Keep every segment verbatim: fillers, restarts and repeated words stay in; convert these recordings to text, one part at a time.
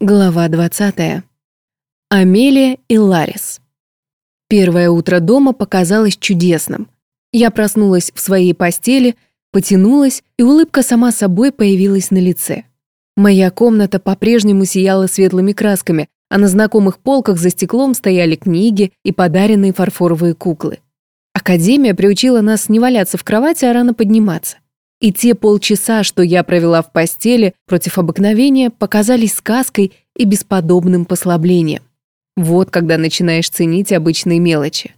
Глава двадцатая. Амелия и Ларис. Первое утро дома показалось чудесным. Я проснулась в своей постели, потянулась, и улыбка сама собой появилась на лице. Моя комната по-прежнему сияла светлыми красками, а на знакомых полках за стеклом стояли книги и подаренные фарфоровые куклы. Академия приучила нас не валяться в кровати, а рано подниматься. И те полчаса, что я провела в постели, против обыкновения, показались сказкой и бесподобным послаблением. Вот когда начинаешь ценить обычные мелочи.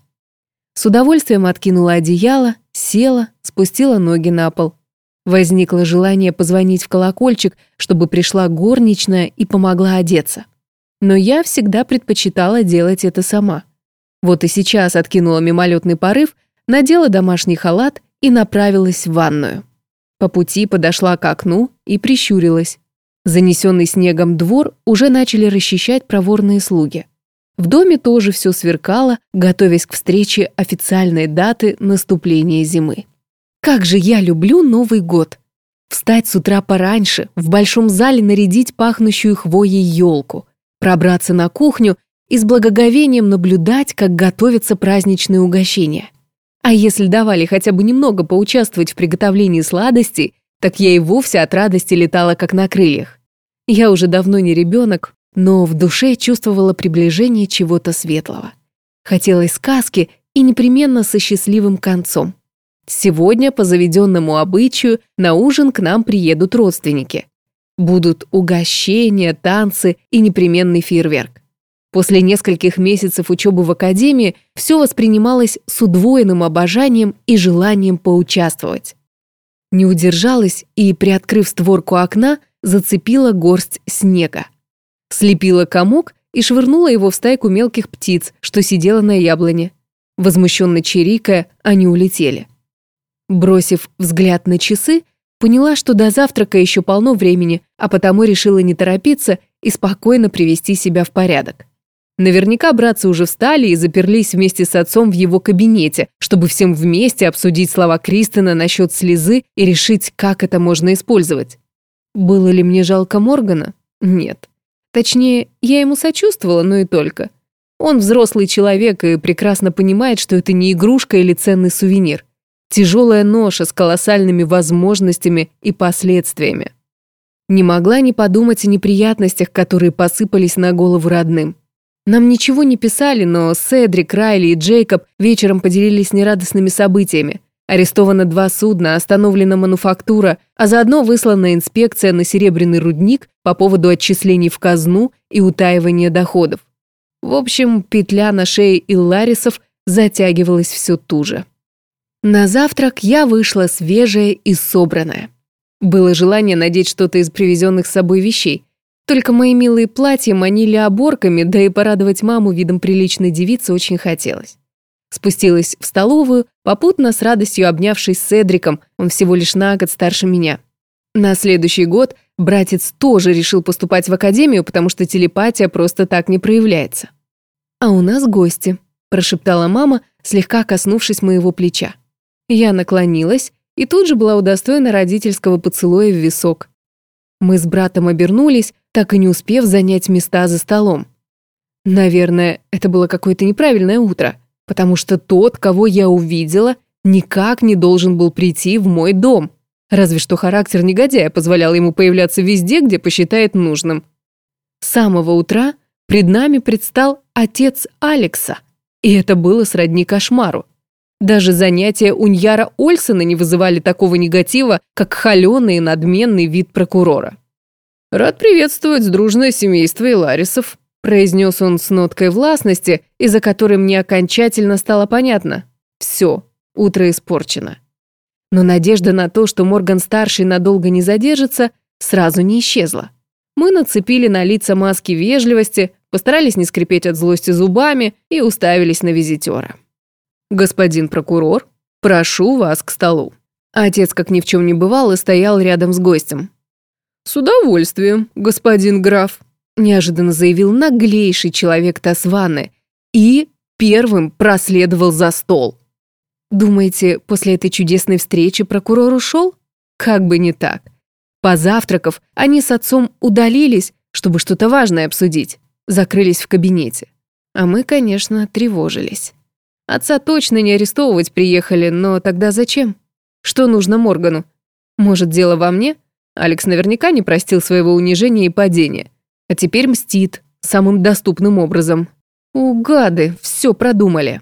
С удовольствием откинула одеяло, села, спустила ноги на пол. Возникло желание позвонить в колокольчик, чтобы пришла горничная и помогла одеться. Но я всегда предпочитала делать это сама. Вот и сейчас откинула мимолетный порыв, надела домашний халат и направилась в ванную. По пути подошла к окну и прищурилась. Занесенный снегом двор уже начали расчищать проворные слуги. В доме тоже все сверкало, готовясь к встрече официальной даты наступления зимы. Как же я люблю Новый год! Встать с утра пораньше, в большом зале нарядить пахнущую хвоей елку, пробраться на кухню и с благоговением наблюдать, как готовятся праздничные угощения. А если давали хотя бы немного поучаствовать в приготовлении сладостей, так я и вовсе от радости летала как на крыльях. Я уже давно не ребенок, но в душе чувствовала приближение чего-то светлого. Хотелось сказки и непременно со счастливым концом. Сегодня, по заведенному обычаю, на ужин к нам приедут родственники. Будут угощения, танцы и непременный фейерверк. После нескольких месяцев учебы в академии все воспринималось с удвоенным обожанием и желанием поучаствовать. Не удержалась и, приоткрыв створку окна, зацепила горсть снега. Слепила комок и швырнула его в стайку мелких птиц, что сидела на яблоне. Возмущенно чирикая, они улетели. Бросив взгляд на часы, поняла, что до завтрака еще полно времени, а потому решила не торопиться и спокойно привести себя в порядок. Наверняка братцы уже встали и заперлись вместе с отцом в его кабинете, чтобы всем вместе обсудить слова Кристина насчет слезы и решить, как это можно использовать. Было ли мне жалко Моргана? Нет. Точнее, я ему сочувствовала, но и только. Он взрослый человек и прекрасно понимает, что это не игрушка или ценный сувенир. Тяжелая ноша с колоссальными возможностями и последствиями. Не могла не подумать о неприятностях, которые посыпались на голову родным. Нам ничего не писали, но Седрик, Райли и Джейкоб вечером поделились нерадостными событиями. Арестовано два судна, остановлена мануфактура, а заодно выслана инспекция на серебряный рудник по поводу отчислений в казну и утаивания доходов. В общем, петля на шее Илларисов затягивалась все туже. На завтрак я вышла свежая и собранная. Было желание надеть что-то из привезенных с собой вещей. Только мои милые платья манили оборками, да и порадовать маму видом приличной девицы очень хотелось. Спустилась в столовую, попутно с радостью обнявшись с Седриком, он всего лишь на год старше меня. На следующий год братец тоже решил поступать в академию, потому что телепатия просто так не проявляется. «А у нас гости», – прошептала мама, слегка коснувшись моего плеча. Я наклонилась и тут же была удостоена родительского поцелуя в висок. Мы с братом обернулись, так и не успев занять места за столом. Наверное, это было какое-то неправильное утро, потому что тот, кого я увидела, никак не должен был прийти в мой дом. Разве что характер негодяя позволял ему появляться везде, где посчитает нужным. С самого утра пред нами предстал отец Алекса, и это было сродни кошмару. Даже занятия Уньяра Ольсона не вызывали такого негатива, как холеный и надменный вид прокурора. «Рад приветствовать дружное семейство Илларисов», произнес он с ноткой властности, из-за которой мне окончательно стало понятно. Все, утро испорчено. Но надежда на то, что Морган-старший надолго не задержится, сразу не исчезла. Мы нацепили на лица маски вежливости, постарались не скрипеть от злости зубами и уставились на визитера. «Господин прокурор, прошу вас к столу». Отец, как ни в чем не бывало, стоял рядом с гостем. «С удовольствием, господин граф», неожиданно заявил наглейший человек Тасваны и первым проследовал за стол. Думаете, после этой чудесной встречи прокурор ушел? Как бы не так. Позавтракав, они с отцом удалились, чтобы что-то важное обсудить. Закрылись в кабинете. А мы, конечно, тревожились. Отца точно не арестовывать приехали, но тогда зачем? Что нужно Моргану? Может, дело во мне? Алекс наверняка не простил своего унижения и падения. А теперь мстит самым доступным образом. У гады, все продумали.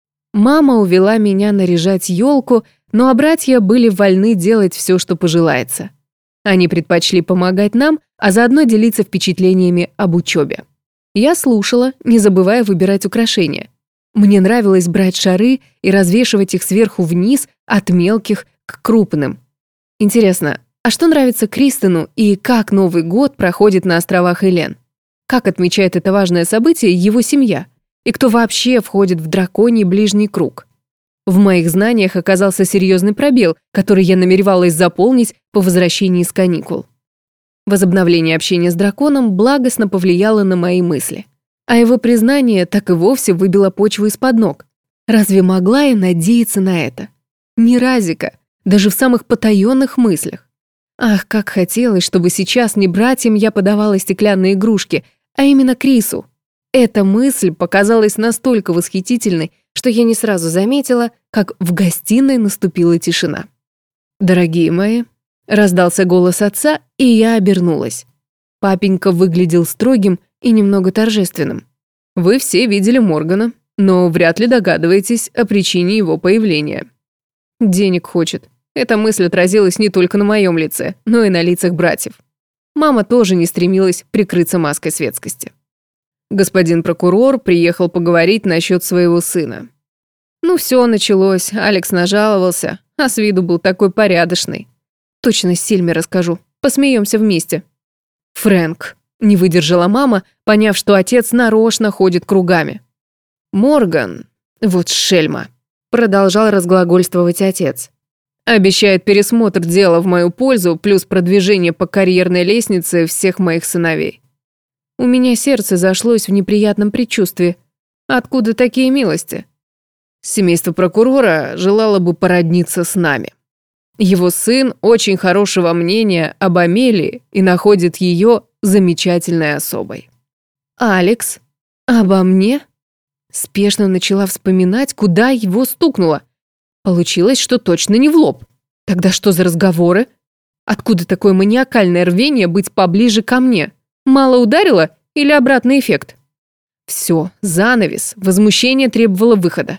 Мама увела меня наряжать елку, но а братья были вольны делать все, что пожелается. Они предпочли помогать нам, а заодно делиться впечатлениями об учебе. Я слушала, не забывая выбирать украшения. Мне нравилось брать шары и развешивать их сверху вниз от мелких к крупным. Интересно, а что нравится Кристену и как Новый год проходит на островах Элен? Как отмечает это важное событие его семья? И кто вообще входит в драконий ближний круг? В моих знаниях оказался серьезный пробел, который я намеревалась заполнить по возвращении с каникул. Возобновление общения с драконом благостно повлияло на мои мысли. А его признание так и вовсе выбило почву из-под ног. Разве могла я надеяться на это? Ни разика, даже в самых потаенных мыслях. Ах, как хотелось, чтобы сейчас не братьям я подавала стеклянные игрушки, а именно Крису. Эта мысль показалась настолько восхитительной, что я не сразу заметила, как в гостиной наступила тишина. «Дорогие мои», — раздался голос отца, и я обернулась. Папенька выглядел строгим и немного торжественным. «Вы все видели Моргана, но вряд ли догадываетесь о причине его появления. Денег хочет». Эта мысль отразилась не только на моем лице, но и на лицах братьев. Мама тоже не стремилась прикрыться маской светскости. Господин прокурор приехал поговорить насчет своего сына. Ну все началось, Алекс нажаловался, а с виду был такой порядочный. Точно Сильме расскажу, посмеемся вместе. Фрэнк, не выдержала мама, поняв, что отец нарочно ходит кругами. Морган, вот шельма, продолжал разглагольствовать отец. Обещает пересмотр дела в мою пользу, плюс продвижение по карьерной лестнице всех моих сыновей. У меня сердце зашлось в неприятном предчувствии. Откуда такие милости? Семейство прокурора желало бы породниться с нами. Его сын очень хорошего мнения об Амелии и находит ее замечательной особой. Алекс? Обо мне? Спешно начала вспоминать, куда его стукнуло. Получилось, что точно не в лоб. Тогда что за разговоры? Откуда такое маниакальное рвение быть поближе ко мне? Мало ударило или обратный эффект? Все, занавес, возмущение требовало выхода.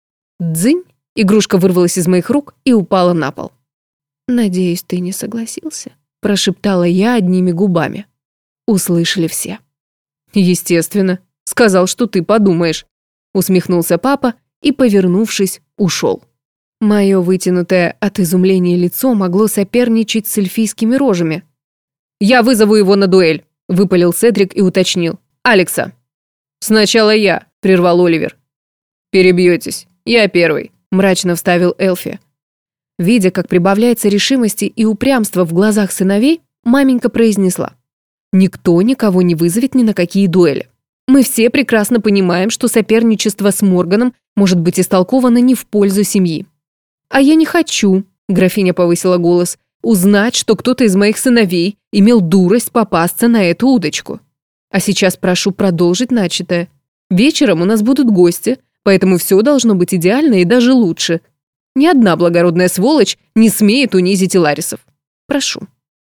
Дзынь, игрушка вырвалась из моих рук и упала на пол. «Надеюсь, ты не согласился?» Прошептала я одними губами. Услышали все. «Естественно. Сказал, что ты подумаешь», усмехнулся папа и, повернувшись, ушел. Мое вытянутое от изумления лицо могло соперничать с эльфийскими рожами. «Я вызову его на дуэль», — выпалил Седрик и уточнил. «Алекса». «Сначала я», — прервал Оливер. «Перебьетесь. Я первый», — мрачно вставил Элфи. Видя, как прибавляется решимости и упрямства в глазах сыновей, маменька произнесла. «Никто никого не вызовет ни на какие дуэли. Мы все прекрасно понимаем, что соперничество с Морганом может быть истолковано не в пользу семьи. А я не хочу», — графиня повысила голос, «узнать, что кто-то из моих сыновей имел дурость попасться на эту удочку. А сейчас прошу продолжить начатое. Вечером у нас будут гости, поэтому все должно быть идеально и даже лучше. Ни одна благородная сволочь не смеет унизить Иларисов. Прошу».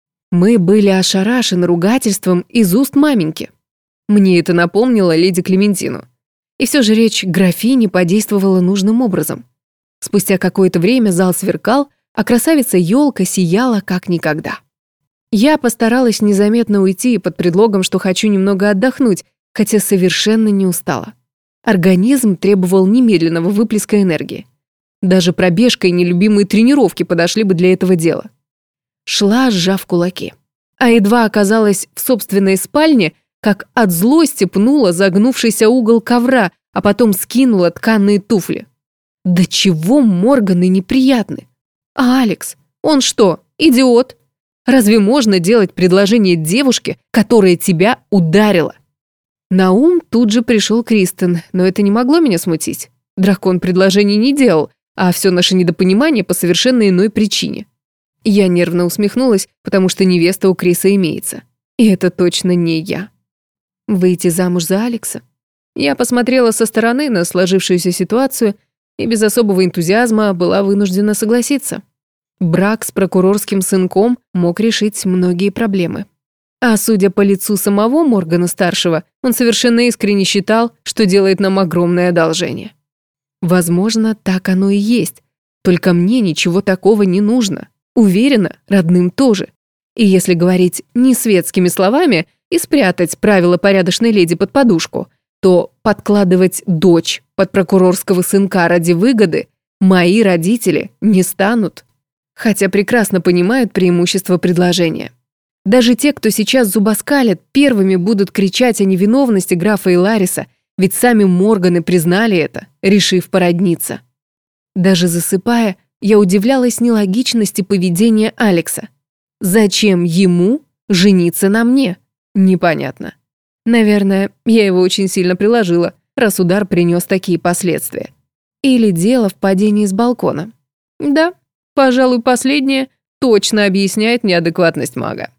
Мы были ошарашены ругательством из уст маменьки. Мне это напомнило леди Клементину. И все же речь графини подействовала нужным образом. Спустя какое-то время зал сверкал, а красавица-елка сияла как никогда. Я постаралась незаметно уйти под предлогом, что хочу немного отдохнуть, хотя совершенно не устала. Организм требовал немедленного выплеска энергии. Даже пробежка и нелюбимые тренировки подошли бы для этого дела. Шла, сжав кулаки. А едва оказалась в собственной спальне, как от злости пнула загнувшийся угол ковра, а потом скинула тканые туфли. Да чего Морганы неприятны? А Алекс? Он что, идиот? Разве можно делать предложение девушке, которая тебя ударила? На ум тут же пришел Кристен, но это не могло меня смутить. Дракон предложений не делал, а все наше недопонимание по совершенно иной причине. Я нервно усмехнулась, потому что невеста у Криса имеется. И это точно не я. Выйти замуж за Алекса? Я посмотрела со стороны на сложившуюся ситуацию и без особого энтузиазма была вынуждена согласиться. Брак с прокурорским сынком мог решить многие проблемы. А судя по лицу самого Моргана-старшего, он совершенно искренне считал, что делает нам огромное одолжение. Возможно, так оно и есть. Только мне ничего такого не нужно. Уверена, родным тоже. И если говорить не светскими словами и спрятать правила порядочной леди под подушку, то подкладывать дочь под прокурорского сынка ради выгоды мои родители не станут. Хотя прекрасно понимают преимущество предложения. Даже те, кто сейчас зубоскалят, первыми будут кричать о невиновности графа Илариса, ведь сами Морганы признали это, решив породниться. Даже засыпая, я удивлялась нелогичности поведения Алекса. Зачем ему жениться на мне? Непонятно. Наверное, я его очень сильно приложила, раз удар принес такие последствия. Или дело в падении с балкона. Да, пожалуй, последнее точно объясняет неадекватность мага.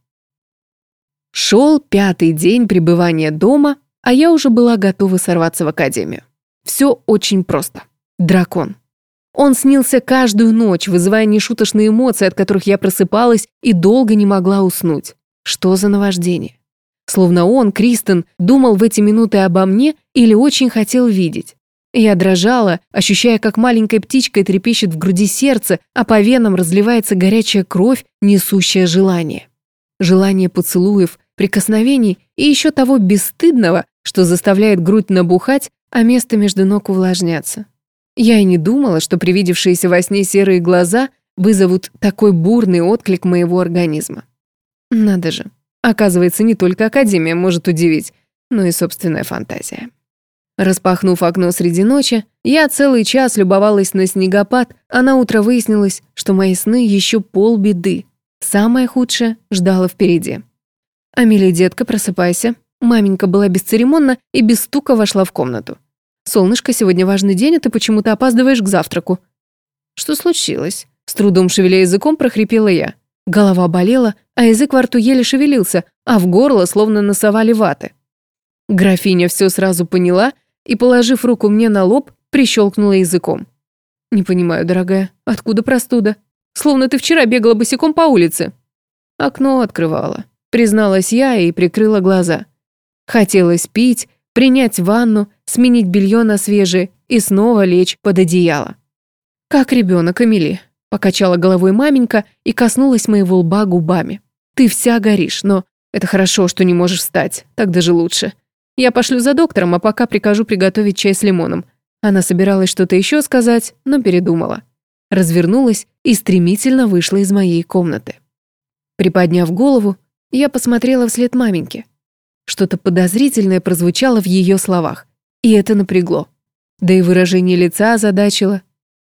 Шел пятый день пребывания дома, а я уже была готова сорваться в академию. Все очень просто. Дракон. Он снился каждую ночь, вызывая нешуточные эмоции, от которых я просыпалась и долго не могла уснуть. Что за наваждение? Словно он, Кристен, думал в эти минуты обо мне или очень хотел видеть. Я дрожала, ощущая, как маленькая птичка трепещет в груди сердце, а по венам разливается горячая кровь, несущая желание. Желание поцелуев, прикосновений и еще того бесстыдного, что заставляет грудь набухать, а место между ног увлажняться. Я и не думала, что привидевшиеся во сне серые глаза вызовут такой бурный отклик моего организма. Надо же, оказывается, не только Академия может удивить, но и собственная фантазия. Распахнув окно среди ночи, я целый час любовалась на снегопад, а на утро выяснилось, что мои сны еще полбеды. Самое худшее ждало впереди. «Амелия, детка, просыпайся». Маменька была бесцеремонна и без стука вошла в комнату. «Солнышко, сегодня важный день, а ты почему-то опаздываешь к завтраку». «Что случилось?» С трудом шевеля языком прохрипела я. Голова болела, а язык во рту еле шевелился, а в горло словно насовали ваты. Графиня все сразу поняла и, положив руку мне на лоб, прищелкнула языком. «Не понимаю, дорогая, откуда простуда? Словно ты вчера бегала босиком по улице». Окно открывала. Призналась я и прикрыла глаза. Хотелось пить, принять ванну, сменить белье на свежее и снова лечь под одеяло. «Как ребенок, Эмили», — покачала головой маменька и коснулась моего лба губами. «Ты вся горишь, но это хорошо, что не можешь встать, так даже лучше. Я пошлю за доктором, а пока прикажу приготовить чай с лимоном». Она собиралась что-то еще сказать, но передумала. Развернулась и стремительно вышла из моей комнаты. Приподняв голову, я посмотрела вслед маменьке. Что-то подозрительное прозвучало в ее словах, и это напрягло. Да и выражение лица озадачило.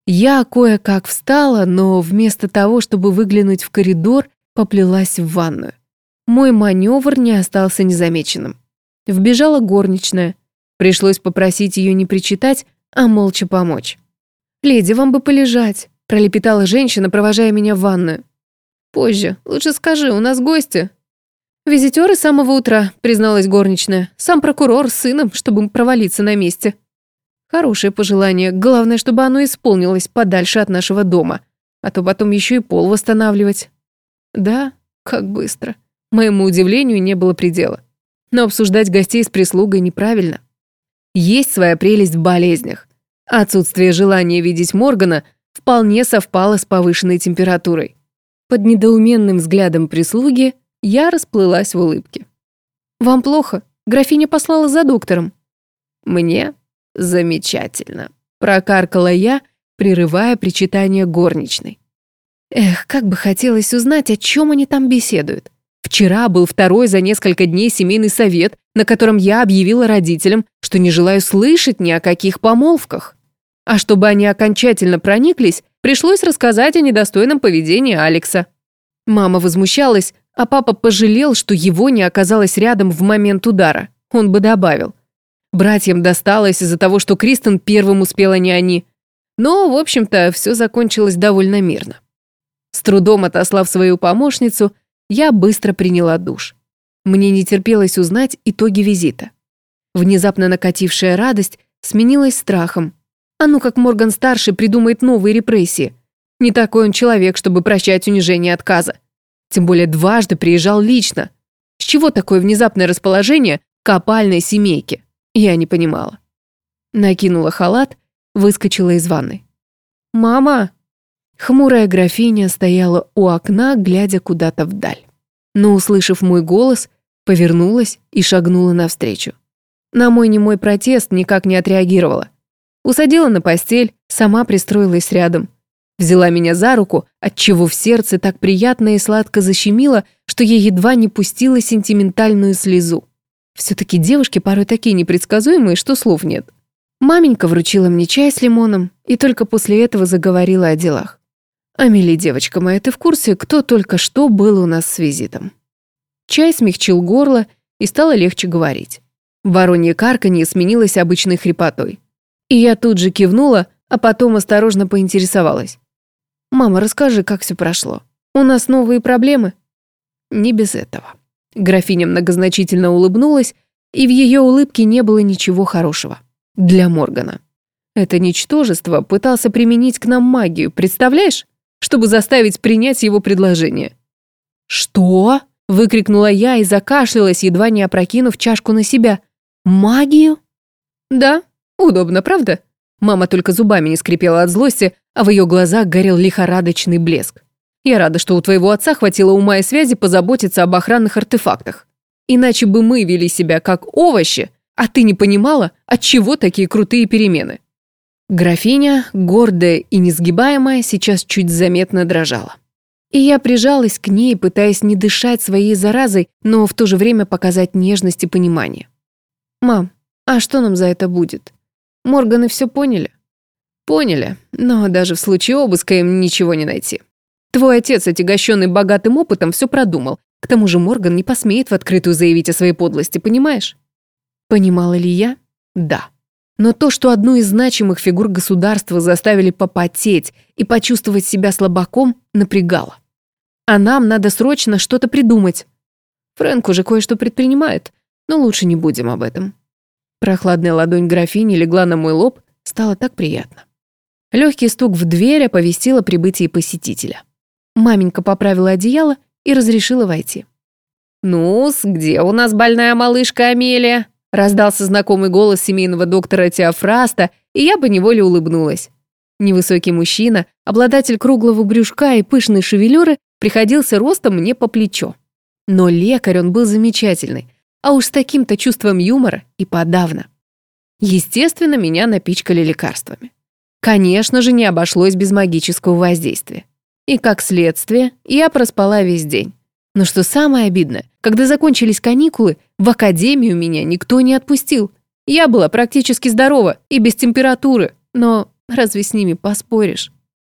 Я кое-как встала, но вместо того, чтобы выглянуть в коридор, поплелась в ванную. Мой маневр не остался незамеченным. Вбежала горничная. Пришлось попросить ее не причитать, а молча помочь. «Леди, вам бы полежать», — пролепетала женщина, провожая меня в ванную. «Позже. Лучше скажи, у нас гости». «Визитёры с самого утра», — призналась горничная. «Сам прокурор с сыном, чтобы провалиться на месте». Хорошее пожелание. Главное, чтобы оно исполнилось подальше от нашего дома. А то потом еще и пол восстанавливать. Да, как быстро. Моему удивлению не было предела. Но обсуждать гостей с прислугой неправильно. Есть своя прелесть в болезнях. Отсутствие желания видеть Моргана вполне совпало с повышенной температурой. Под недоуменным взглядом прислуги я расплылась в улыбке. «Вам плохо? Графиня послала за доктором». «Мне замечательно», — прокаркала я, прерывая причитание горничной. Эх, как бы хотелось узнать, о чем они там беседуют. Вчера был второй за несколько дней семейный совет, на котором я объявила родителям, что не желаю слышать ни о каких помолвках. А чтобы они окончательно прониклись, пришлось рассказать о недостойном поведении Алекса. Мама возмущалась, а папа пожалел, что его не оказалось рядом в момент удара. Он бы добавил. Братьям досталось из-за того, что Кристен первым успела, не они. Но, в общем-то, все закончилось довольно мирно. С трудом отослав свою помощницу, я быстро приняла душ. Мне не терпелось узнать итоги визита. Внезапно накатившая радость сменилась страхом. А ну как Морган-старший придумает новые репрессии. Не такой он человек, чтобы прощать унижение отказа. Тем более дважды приезжал лично. С чего такое внезапное расположение к опальной семейке? Я не понимала. Накинула халат, выскочила из ванной. «Мама!» Хмурая графиня стояла у окна, глядя куда-то вдаль. Но, услышав мой голос, повернулась и шагнула навстречу. На мой немой протест никак не отреагировала. Усадила на постель, сама пристроилась рядом. Взяла меня за руку, отчего в сердце так приятно и сладко защемило, что я едва не пустила сентиментальную слезу. Все-таки девушки порой такие непредсказуемые, что слов нет. Маменька вручила мне чай с лимоном и только после этого заговорила о делах. «Амели, девочка моя, ты в курсе, кто только что был у нас с визитом?» Чай смягчил горло, и стало легче говорить. Воронье карканье сменилось обычной хрипотой. И я тут же кивнула, а потом осторожно поинтересовалась. «Мама, расскажи, как все прошло. У нас новые проблемы?» «Не без этого». Графиня многозначительно улыбнулась, и в ее улыбке не было ничего хорошего. Для Моргана. Это ничтожество пытался применить к нам магию, представляешь? Чтобы заставить принять его предложение. «Что?» — выкрикнула я и закашлялась, едва не опрокинув чашку на себя. «Магию?» «Да, удобно, правда?» Мама только зубами не скрипела от злости, а в ее глазах горел лихорадочный блеск. «Я рада, что у твоего отца хватило ума и связи позаботиться об охранных артефактах. Иначе бы мы вели себя как овощи, а ты не понимала, отчего такие крутые перемены». Графиня, гордая и несгибаемая, сейчас чуть заметно дрожала. И я прижалась к ней, пытаясь не дышать своей заразой, но в то же время показать нежность и понимание. «Мам, а что нам за это будет? Морганы все поняли?» «Поняли, но даже в случае обыска им ничего не найти. Твой отец, отягощенный богатым опытом, все продумал. К тому же Морган не посмеет в открытую заявить о своей подлости, понимаешь?» Понимала ли я? Да. Но то, что одну из значимых фигур государства заставили попотеть и почувствовать себя слабаком, напрягало. А нам надо срочно что-то придумать. Фрэнк уже кое-что предпринимает, но лучше не будем об этом. Прохладная ладонь графини легла на мой лоб, стало так приятно. Легкий стук в дверь оповестил о прибытии посетителя. Маменька поправила одеяло и разрешила войти. «Ну-с, где у нас больная малышка Амелия?» Раздался знакомый голос семейного доктора Теофраста, и я поневоле улыбнулась. Невысокий мужчина, обладатель круглого брюшка и пышной шевелюры, приходился ростом мне по плечо. Но лекарь он был замечательный, а уж с таким-то чувством юмора и подавно. Естественно, меня напичкали лекарствами. Конечно же, не обошлось без магического воздействия. И как следствие, я проспала весь день. Но что самое обидное, когда закончились каникулы, в академию меня никто не отпустил. Я была практически здорова и без температуры, но разве с ними поспоришь?